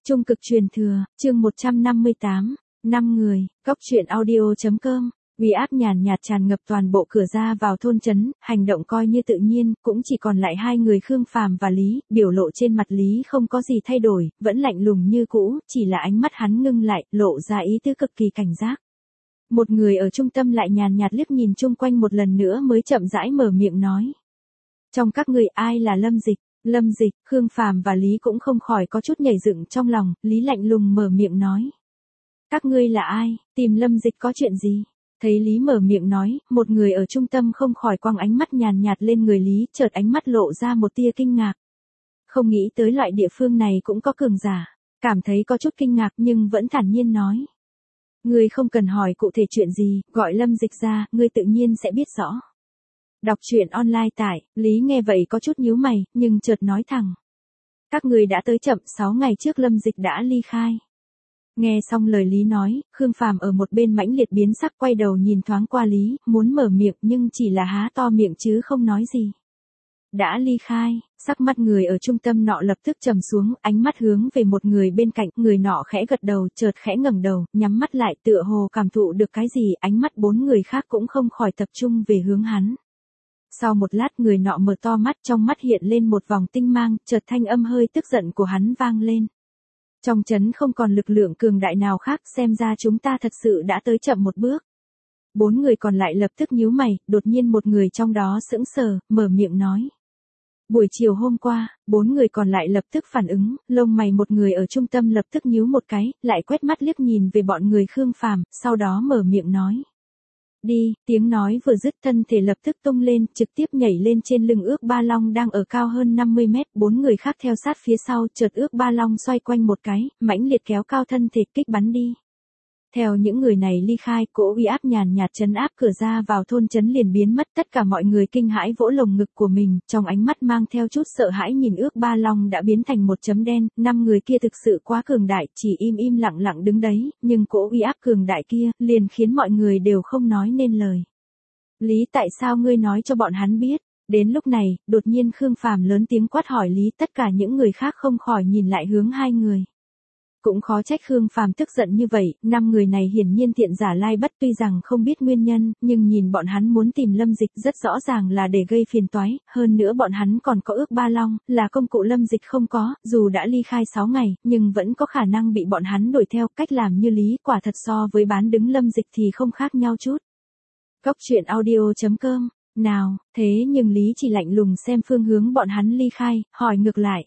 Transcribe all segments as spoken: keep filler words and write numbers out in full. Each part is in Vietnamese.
Trung cực truyền thừa, chương một trăm năm mươi tám, năm người, góc truyện audio.com. Uy áp nhàn nhạt tràn ngập toàn bộ cửa ra vào thôn trấn, hành động coi như tự nhiên, cũng chỉ còn lại hai người Khương Phàm và Lý, biểu lộ trên mặt Lý không có gì thay đổi, vẫn lạnh lùng như cũ, chỉ là ánh mắt hắn ngưng lại, lộ ra ý tứ cực kỳ cảnh giác. Một người ở trung tâm lại nhàn nhạt liếc nhìn chung quanh một lần nữa mới chậm rãi mở miệng nói. Trong các người ai là Lâm Dịch? Lâm Dịch, Khương Phàm và Lý cũng không khỏi có chút nhảy dựng trong lòng, Lý lạnh lùng mở miệng nói. Các ngươi là ai, tìm Lâm Dịch có chuyện gì? Thấy Lý mở miệng nói, một người ở trung tâm không khỏi quăng ánh mắt nhàn nhạt lên người Lý, chợt ánh mắt lộ ra một tia kinh ngạc. Không nghĩ tới loại địa phương này cũng có cường giả, cảm thấy có chút kinh ngạc nhưng vẫn thản nhiên nói. Ngươi không cần hỏi cụ thể chuyện gì, gọi Lâm Dịch ra, ngươi tự nhiên sẽ biết rõ. Đọc truyện online tại, Lý nghe vậy có chút nhíu mày, nhưng chợt nói thẳng. Các người đã tới chậm, sáu ngày trước Lâm Dịch đã ly khai. Nghe xong lời Lý nói, Khương Phàm ở một bên mãnh liệt biến sắc quay đầu nhìn thoáng qua Lý, muốn mở miệng nhưng chỉ là há to miệng chứ không nói gì. Đã ly khai, sắc mắt người ở trung tâm nọ lập tức trầm xuống, ánh mắt hướng về một người bên cạnh, người nọ khẽ gật đầu, chợt khẽ ngẩng đầu, nhắm mắt lại tựa hồ cảm thụ được cái gì, ánh mắt bốn người khác cũng không khỏi tập trung về hướng hắn. Sau một lát người nọ mở to mắt, trong mắt hiện lên một vòng tinh mang, chợt thanh âm hơi tức giận của hắn vang lên. Trong trấn không còn lực lượng cường đại nào khác, xem ra chúng ta thật sự đã tới chậm một bước. Bốn người còn lại lập tức nhíu mày, đột nhiên một người trong đó sững sờ, mở miệng nói. Buổi chiều hôm qua, bốn người còn lại lập tức phản ứng, lông mày một người ở trung tâm lập tức nhíu một cái, lại quét mắt liếc nhìn về bọn người Khương Phàm, sau đó mở miệng nói. Đi, tiếng nói vừa dứt thân thể lập tức tung lên, trực tiếp nhảy lên trên lưng ước ba long đang ở cao hơn năm mươi mét, bốn người khác theo sát phía sau, chợt ước ba long xoay quanh một cái, mãnh liệt kéo cao thân thể kích bắn đi. Theo những người này ly khai, cỗ uy áp nhàn nhạt trấn áp cửa ra vào thôn trấn liền biến mất, tất cả mọi người kinh hãi vỗ lồng ngực của mình, trong ánh mắt mang theo chút sợ hãi nhìn ước ba long đã biến thành một chấm đen, năm người kia thực sự quá cường đại, chỉ im im lặng lặng đứng đấy, nhưng cỗ uy áp cường đại kia, liền khiến mọi người đều không nói nên lời. Lý, tại sao ngươi nói cho bọn hắn biết? Đến lúc này, đột nhiên Khương Phàm lớn tiếng quát hỏi Lý, tất cả những người khác không khỏi nhìn lại hướng hai người. Cũng khó trách Khương Phàm tức giận như vậy, năm người này hiển nhiên thiện giả lai bất, tuy rằng không biết nguyên nhân, nhưng nhìn bọn hắn muốn tìm Lâm Dịch rất rõ ràng là để gây phiền toái, hơn nữa bọn hắn còn có ước ba long, là công cụ Lâm Dịch không có, dù đã ly khai sáu ngày, nhưng vẫn có khả năng bị bọn hắn đuổi theo, cách làm như Lý quả thật so với bán đứng Lâm Dịch thì không khác nhau chút. Góc truyện audio.com, nào, thế nhưng Lý chỉ lạnh lùng xem phương hướng bọn hắn ly khai, hỏi ngược lại.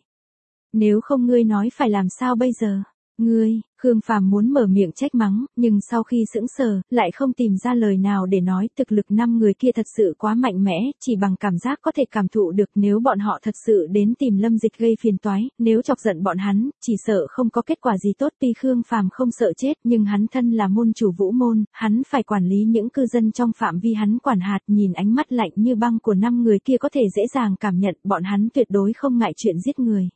Nếu không ngươi nói phải làm sao bây giờ? Ngươi, Khương Phàm muốn mở miệng trách mắng, nhưng sau khi sững sờ, lại không tìm ra lời nào để nói, thực lực năm người kia thật sự quá mạnh mẽ, chỉ bằng cảm giác có thể cảm thụ được nếu bọn họ thật sự đến tìm Lâm Dịch gây phiền toái, nếu chọc giận bọn hắn, chỉ sợ không có kết quả gì tốt. Tuy Khương Phàm không sợ chết, nhưng hắn thân là môn chủ Vũ môn, hắn phải quản lý những cư dân trong phạm vi hắn quản hạt, nhìn ánh mắt lạnh như băng của năm người kia có thể dễ dàng cảm nhận bọn hắn tuyệt đối không ngại chuyện giết người.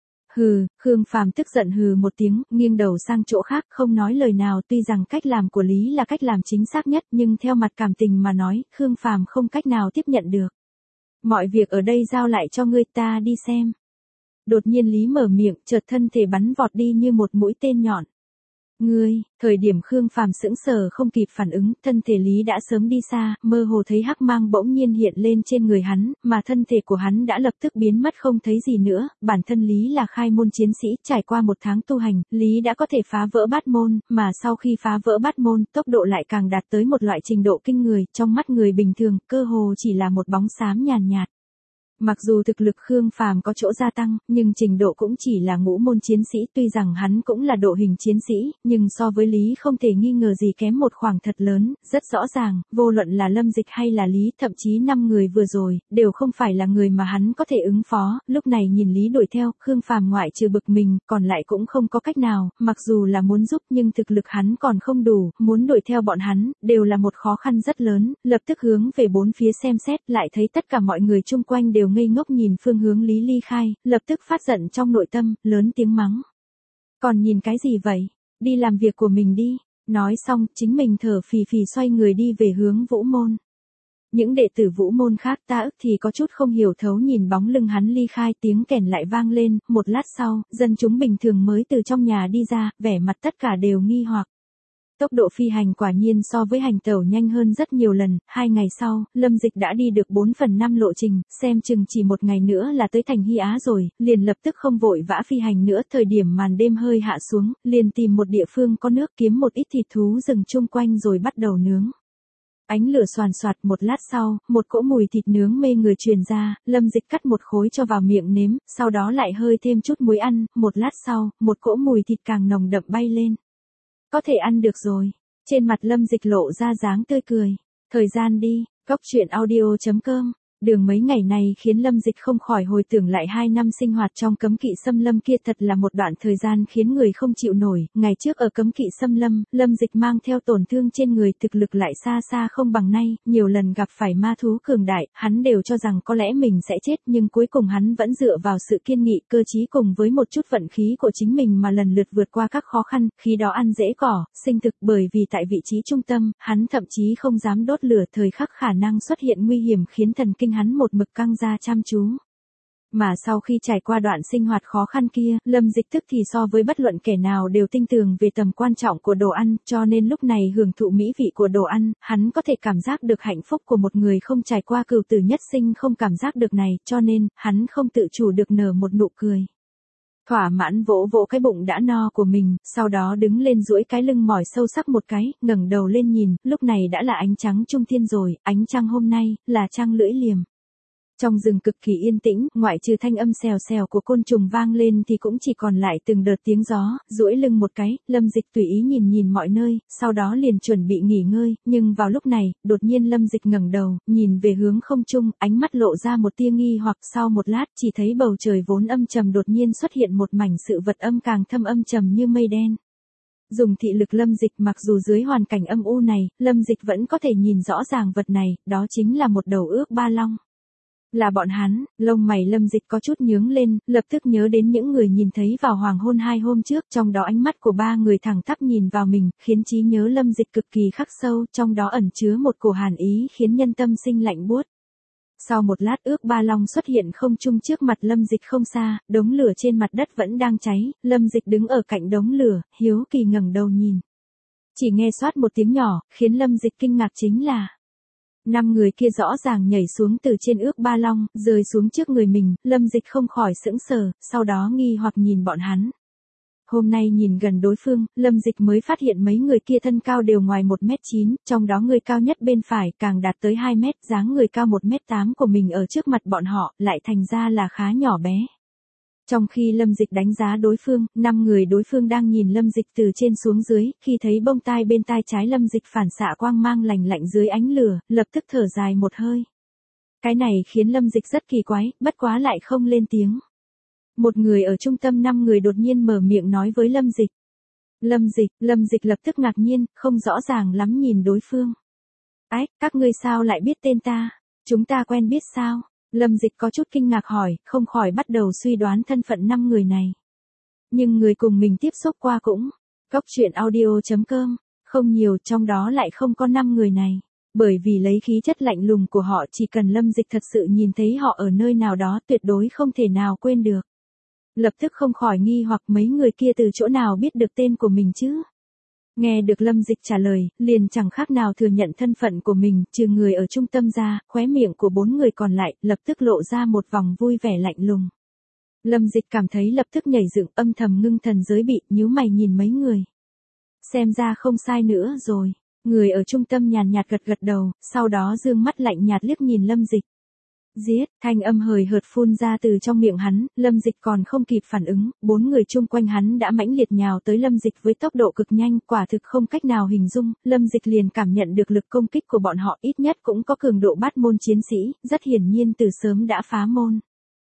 Hừ, Khương Phàm tức giận hừ một tiếng, nghiêng đầu sang chỗ khác, không nói lời nào, tuy rằng cách làm của Lý là cách làm chính xác nhất, nhưng theo mặt cảm tình mà nói, Khương Phàm không cách nào tiếp nhận được. Mọi việc ở đây giao lại cho ngươi, ta đi xem. Đột nhiên Lý mở miệng, chợt thân thể bắn vọt đi như một mũi tên nhọn. Ngươi, thời điểm Khương Phàm sững sờ không kịp phản ứng, thân thể Lý đã sớm đi xa, mơ hồ thấy hắc mang bỗng nhiên hiện lên trên người hắn, mà thân thể của hắn đã lập tức biến mất không thấy gì nữa, bản thân Lý là khai môn chiến sĩ, trải qua một tháng tu hành, Lý đã có thể phá vỡ bát môn, mà sau khi phá vỡ bát môn, tốc độ lại càng đạt tới một loại trình độ kinh người, trong mắt người bình thường, cơ hồ chỉ là một bóng xám nhàn nhạt. Mặc dù thực lực Khương Phàm có chỗ gia tăng, nhưng trình độ cũng chỉ là ngũ môn chiến sĩ, tuy rằng hắn cũng là độ hình chiến sĩ, nhưng so với Lý không thể nghi ngờ gì kém một khoảng thật lớn, rất rõ ràng, vô luận là Lâm Dịch hay là Lý, thậm chí năm người vừa rồi, đều không phải là người mà hắn có thể ứng phó, lúc này nhìn Lý đuổi theo, Khương Phàm ngoại trừ bực mình, còn lại cũng không có cách nào, mặc dù là muốn giúp nhưng thực lực hắn còn không đủ, muốn đuổi theo bọn hắn, đều là một khó khăn rất lớn, lập tức hướng về bốn phía xem xét, lại thấy tất cả mọi người chung quanh đều ngây ngốc nhìn phương hướng Lý ly khai, lập tức phát giận trong nội tâm, lớn tiếng mắng. Còn nhìn cái gì vậy? Đi làm việc của mình đi. Nói xong, chính mình thở phì phì xoay người đi về hướng Vũ môn. Những đệ tử vũ môn khác ta ức thì có chút không hiểu thấu nhìn bóng lưng hắn ly khai, tiếng kèn lại vang lên, một lát sau, dân chúng bình thường mới từ trong nhà đi ra, vẻ mặt tất cả đều nghi hoặc. Tốc độ phi hành quả nhiên so với hành tẩu nhanh hơn rất nhiều lần, hai ngày sau, Lâm Dịch đã đi được bốn phần năm lộ trình, xem chừng chỉ một ngày nữa là tới thành Hy Á rồi, liền lập tức không vội vã phi hành nữa, thời điểm màn đêm hơi hạ xuống, liền tìm một địa phương có nước kiếm một ít thịt thú rừng chung quanh rồi bắt đầu nướng. Ánh lửa xoàn xoạt, một lát sau, một cỗ mùi thịt nướng mê người truyền ra, Lâm Dịch cắt một khối cho vào miệng nếm, sau đó lại hơi thêm chút muối ăn, một lát sau, một cỗ mùi thịt càng nồng đậm bay lên. Có thể ăn được rồi. Trên mặt Lâm Dịch lộ ra dáng tươi cười. Thời gian đi, cốc truyện audio chấm com. Đường mấy ngày này khiến Lâm Dịch không khỏi hồi tưởng lại hai năm sinh hoạt trong cấm kỵ xâm lâm kia, thật là một đoạn thời gian khiến người không chịu nổi. Ngày trước ở cấm kỵ xâm lâm, Lâm Dịch mang theo tổn thương trên người, thực lực lại xa xa không bằng nay, nhiều lần gặp phải ma thú cường đại, hắn đều cho rằng có lẽ mình sẽ chết, nhưng cuối cùng hắn vẫn dựa vào sự kiên nghị, cơ trí cùng với một chút vận khí của chính mình mà lần lượt vượt qua các khó khăn, khi đó ăn dễ cỏ, sinh thực, bởi vì tại vị trí trung tâm, hắn thậm chí không dám đốt lửa, thời khắc khả năng xuất hiện nguy hiểm khiến thần kinh hắn một mực căng ra chăm chú. Mà sau khi trải qua đoạn sinh hoạt khó khăn kia, Lâm Dịch tức thì so với bất luận kẻ nào đều tin tưởng về tầm quan trọng của đồ ăn, cho nên lúc này hưởng thụ mỹ vị của đồ ăn, hắn có thể cảm giác được hạnh phúc của một người không trải qua cửu tử nhất sinh không cảm giác được này, cho nên, hắn không tự chủ được nở một nụ cười. Thỏa mãn vỗ vỗ cái bụng đã no của mình, sau đó đứng lên duỗi cái lưng mỏi sâu sắc một cái, ngẩng đầu lên nhìn, lúc này đã là ánh trắng trung thiên rồi, ánh trăng hôm nay, là trăng lưỡi liềm. Trong rừng cực kỳ yên tĩnh, ngoại trừ thanh âm xèo xèo của côn trùng vang lên thì cũng chỉ còn lại từng đợt tiếng gió, duỗi lưng một cái, Lâm Dịch tùy ý nhìn nhìn mọi nơi, sau đó liền chuẩn bị nghỉ ngơi, nhưng vào lúc này, đột nhiên Lâm Dịch ngẩng đầu, nhìn về hướng không trung, ánh mắt lộ ra một tia nghi hoặc, sau một lát, chỉ thấy bầu trời vốn âm trầm đột nhiên xuất hiện một mảnh sự vật âm càng thâm âm trầm như mây đen. Dùng thị lực Lâm Dịch, mặc dù dưới hoàn cảnh âm u này, Lâm Dịch vẫn có thể nhìn rõ ràng vật này, đó chính là một đầu ước ba long. Là bọn hắn, lông mày Lâm Dịch có chút nhướng lên, lập tức nhớ đến những người nhìn thấy vào hoàng hôn hai hôm trước, trong đó ánh mắt của ba người thẳng tắp nhìn vào mình, khiến trí nhớ Lâm Dịch cực kỳ khắc sâu, trong đó ẩn chứa một cổ hàn ý khiến nhân tâm sinh lạnh buốt. Sau một lát ước ba long xuất hiện không trung trước mặt Lâm Dịch không xa, đống lửa trên mặt đất vẫn đang cháy, Lâm Dịch đứng ở cạnh đống lửa, hiếu kỳ ngẩng đầu nhìn. Chỉ nghe xoát một tiếng nhỏ, khiến Lâm Dịch kinh ngạc chính là năm người kia rõ ràng nhảy xuống từ trên ước ba long, rơi xuống trước người mình, Lâm Dịch không khỏi sững sờ, sau đó nghi hoặc nhìn bọn hắn. Hôm nay nhìn gần đối phương, Lâm Dịch mới phát hiện mấy người kia thân cao đều ngoài một mét chín, trong đó người cao nhất bên phải càng đạt tới hai mét, dáng người cao một mét tám của mình ở trước mặt bọn họ, lại thành ra là khá nhỏ bé. Trong khi Lâm Dịch đánh giá đối phương, năm người đối phương đang nhìn Lâm Dịch từ trên xuống dưới, khi thấy bông tai bên tai trái Lâm Dịch phản xạ quang mang lành lạnh dưới ánh lửa, lập tức thở dài một hơi. Cái này khiến Lâm Dịch rất kỳ quái, bất quá lại không lên tiếng. Một người ở trung tâm năm người đột nhiên mở miệng nói với Lâm Dịch. Lâm Dịch, Lâm Dịch lập tức ngạc nhiên, không rõ ràng lắm nhìn đối phương. Ái, các ngươi sao lại biết tên ta? Chúng ta quen biết sao? Lâm Dịch có chút kinh ngạc hỏi, không khỏi bắt đầu suy đoán thân phận năm người này. Nhưng người cùng mình tiếp xúc qua cũng, cốc truyện audio chấm com, không nhiều, trong đó lại không có năm người này. Bởi vì lấy khí chất lạnh lùng của họ, chỉ cần Lâm Dịch thật sự nhìn thấy họ ở nơi nào đó tuyệt đối không thể nào quên được. Lập tức không khỏi nghi hoặc mấy người kia từ chỗ nào biết được tên của mình chứ. Nghe được Lâm Dịch trả lời, liền chẳng khác nào thừa nhận thân phận của mình, trừ người ở trung tâm ra, khóe miệng của bốn người còn lại, lập tức lộ ra một vòng vui vẻ lạnh lùng. Lâm Dịch cảm thấy lập tức nhảy dựng, âm thầm ngưng thần giới bị, nhíu mày nhìn mấy người. Xem ra không sai nữa rồi. Người ở trung tâm nhàn nhạt gật gật đầu, sau đó dương mắt lạnh nhạt liếc nhìn Lâm Dịch. Giết, thanh âm hời hợt phun ra từ trong miệng hắn, Lâm Dịch còn không kịp phản ứng, bốn người chung quanh hắn đã mãnh liệt nhào tới Lâm Dịch với tốc độ cực nhanh, quả thực không cách nào hình dung, Lâm Dịch liền cảm nhận được lực công kích của bọn họ, ít nhất cũng có cường độ bát môn chiến sĩ, rất hiển nhiên từ sớm đã phá môn.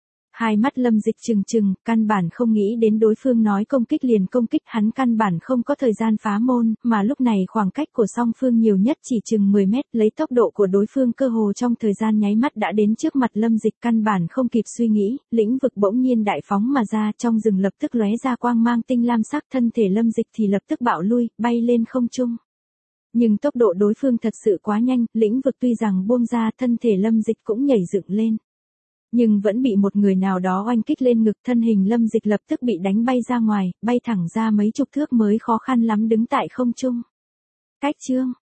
Hai mắt Lâm Dịch trừng trừng, căn bản không nghĩ đến đối phương nói công kích liền công kích, hắn căn bản không có thời gian phá môn, mà lúc này khoảng cách của song phương nhiều nhất chỉ chừng mười mét, lấy tốc độ của đối phương cơ hồ trong thời gian nháy mắt đã đến trước mặt Lâm Dịch, căn bản không kịp suy nghĩ, lĩnh vực bỗng nhiên đại phóng mà ra, trong rừng lập tức lóe ra quang mang tinh lam sắc, thân thể Lâm Dịch thì lập tức bạo lui, bay lên không trung. Nhưng tốc độ đối phương thật sự quá nhanh, lĩnh vực tuy rằng buông ra, thân thể Lâm Dịch cũng nhảy dựng lên. Nhưng vẫn bị một người nào đó oanh kích lên ngực, thân hình Lâm Dịch lập tức bị đánh bay ra ngoài, bay thẳng ra mấy chục thước mới khó khăn lắm đứng tại không trung. Cách chương